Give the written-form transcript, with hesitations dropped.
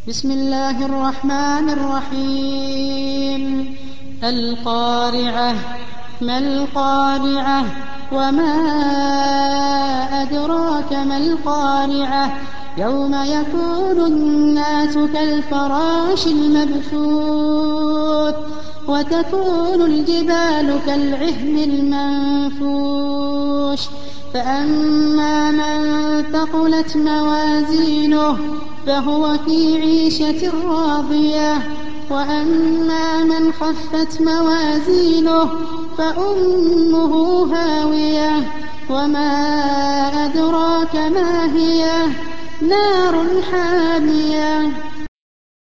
بسم الله الرحمن الرحيم. القارعة. ما القارعة؟ وما أدراك ما القارعة؟ يوم يكون الناس كالفراش المبثوث وتكون الجبال كالعهن المنفوش فأما من ثقلت موازينه فهو في عيشة راضية وأما من خفت موازينه فأمه هاوية وما أدراك ما هي نار حامية